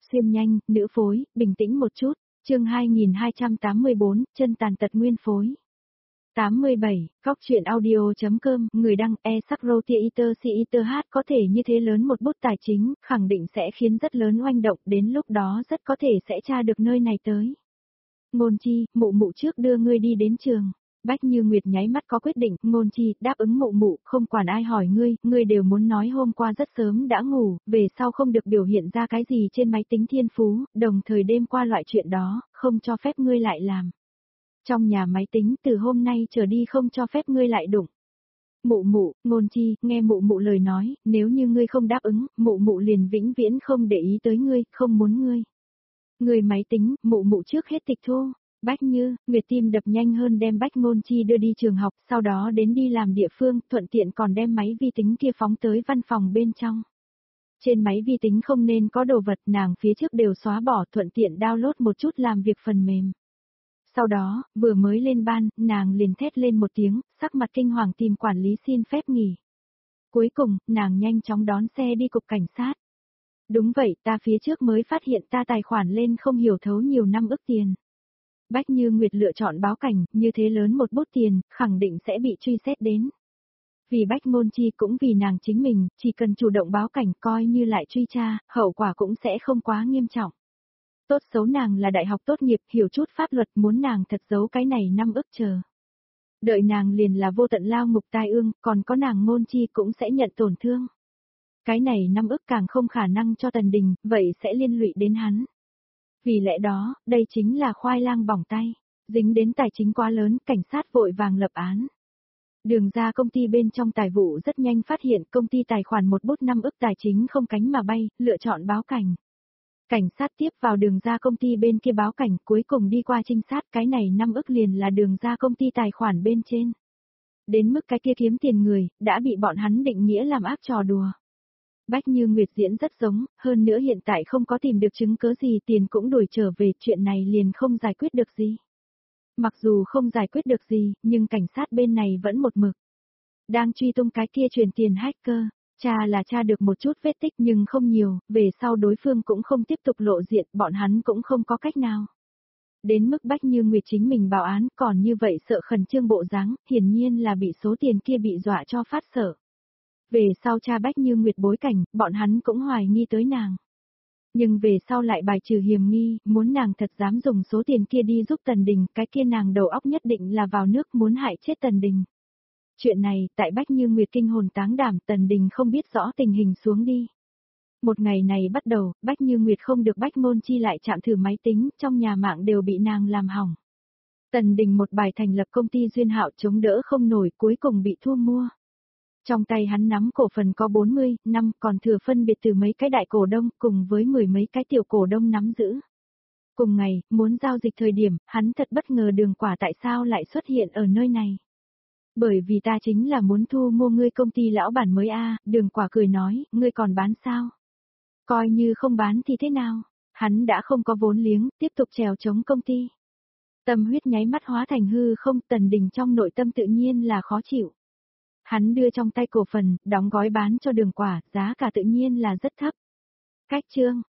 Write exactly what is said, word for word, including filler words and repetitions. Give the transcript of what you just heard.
Xuyên nhanh, nữ phối, bình tĩnh một chút, chương hai nghìn hai trăm tám mươi bốn, chân tàn tật nguyên phối. tám mươi bảy, Cóc truyện audio.com, người đăng e sắc Rotiator Theater hát có thể như thế lớn một bút tài chính, khẳng định sẽ khiến rất lớn oanh động, đến lúc đó rất có thể sẽ tra được nơi này tới. Ngôn Chi, mụ mụ trước đưa ngươi đi đến trường. Bách Như Nguyệt nháy mắt có quyết định, Ngôn Chi, đáp ứng mụ mụ, không quản ai hỏi ngươi, ngươi đều muốn nói hôm qua rất sớm đã ngủ, về sau không được biểu hiện ra cái gì trên máy tính thiên phú, đồng thời đêm qua loại chuyện đó, không cho phép ngươi lại làm. Trong nhà máy tính từ hôm nay trở đi không cho phép ngươi lại đụng. Mụ mụ, Ngôn Chi, nghe mụ mụ lời nói, nếu như ngươi không đáp ứng, mụ mụ liền vĩnh viễn không để ý tới ngươi, không muốn ngươi. Người máy tính, mụ mụ trước hết tịch thu. Bách Như, Nguyệt tim đập nhanh hơn đem Bách Ngôn Chi đưa đi trường học, sau đó đến đi làm địa phương, thuận tiện còn đem máy vi tính kia phóng tới văn phòng bên trong. Trên máy vi tính không nên có đồ vật, nàng phía trước đều xóa bỏ, thuận tiện download một chút làm việc phần mềm. Sau đó, vừa mới lên ban, nàng liền thét lên một tiếng, sắc mặt kinh hoàng tìm quản lý xin phép nghỉ. Cuối cùng, nàng nhanh chóng đón xe đi cục cảnh sát. Đúng vậy, ta phía trước mới phát hiện ta tài khoản lên không hiểu thấu nhiều năm ức tiền. Bách Như Nguyệt lựa chọn báo cảnh, như thế lớn một bút tiền, khẳng định sẽ bị truy xét đến. Vì Bách Ngôn Chi cũng vì nàng chính mình, chỉ cần chủ động báo cảnh coi như lại truy tra, hậu quả cũng sẽ không quá nghiêm trọng. Tốt xấu nàng là đại học tốt nghiệp, hiểu chút pháp luật, muốn nàng thật giấu cái này năm ức chờ. Đợi nàng liền là vô tận lao ngục tai ương, còn có nàng Ngôn Chi cũng sẽ nhận tổn thương. Cái này năm ức càng không khả năng cho Tần Đình, vậy sẽ liên lụy đến hắn. Vì lẽ đó, đây chính là khoai lang bỏng tay, dính đến tài chính quá lớn, cảnh sát vội vàng lập án. Đường ra công ty bên trong tài vụ rất nhanh phát hiện công ty tài khoản một bút năm ức tài chính không cánh mà bay, lựa chọn báo cảnh. Cảnh sát tiếp vào đường ra công ty bên kia báo cảnh, cuối cùng đi qua trinh sát, cái này năm ức liền là đường ra công ty tài khoản bên trên. Đến mức cái kia kiếm tiền người, đã bị bọn hắn định nghĩa làm áp trò đùa. Bách Như Nguyệt diễn rất giống, hơn nữa hiện tại không có tìm được chứng cớ gì, tiền cũng đuổi trở về, chuyện này liền không giải quyết được gì. Mặc dù không giải quyết được gì, nhưng cảnh sát bên này vẫn một mực đang truy tung cái kia truyền tiền hacker, cha là cha được một chút vết tích nhưng không nhiều, về sau đối phương cũng không tiếp tục lộ diện, bọn hắn cũng không có cách nào. Đến mức Bách Như Nguyệt chính mình báo án, còn như vậy sợ khẩn trương bộ dáng, hiển nhiên là bị số tiền kia bị dọa cho phát sợ. Về sau cha Bách Như Nguyệt bối cảnh, bọn hắn cũng hoài nghi tới nàng. Nhưng về sau lại bài trừ hiểm nghi, muốn nàng thật dám dùng số tiền kia đi giúp Tần Đình, cái kia nàng đầu óc nhất định là vào nước muốn hại chết Tần Đình. Chuyện này, tại Bách Như Nguyệt kinh hồn táng đảm, Tần Đình không biết rõ tình hình xuống đi. Một ngày này bắt đầu, Bách Như Nguyệt không được Bách Ngôn Chi lại chạm thử máy tính, trong nhà mạng đều bị nàng làm hỏng. Tần Đình một bài thành lập công ty Duyên Hạo chống đỡ không nổi, cuối cùng bị thu mua. Trong tay hắn nắm cổ phần có bốn mươi, năm, còn thừa phân biệt từ mấy cái đại cổ đông, cùng với mười mấy cái tiểu cổ đông nắm giữ. Cùng ngày, muốn giao dịch thời điểm, hắn thật bất ngờ Đường Quả tại sao lại xuất hiện ở nơi này. Bởi vì ta chính là muốn thu mua ngươi công ty lão bản mới a. Đường Quả cười nói, ngươi còn bán sao? Coi như không bán thì thế nào? Hắn đã không có vốn liếng, tiếp tục trèo chống công ty. Tâm huyết nháy mắt hóa thành hư không, Tần Đình trong nội tâm tự nhiên là khó chịu. Hắn đưa trong tay cổ phần, đóng gói bán cho Đường Quả, giá cả tự nhiên là rất thấp. Cách chương,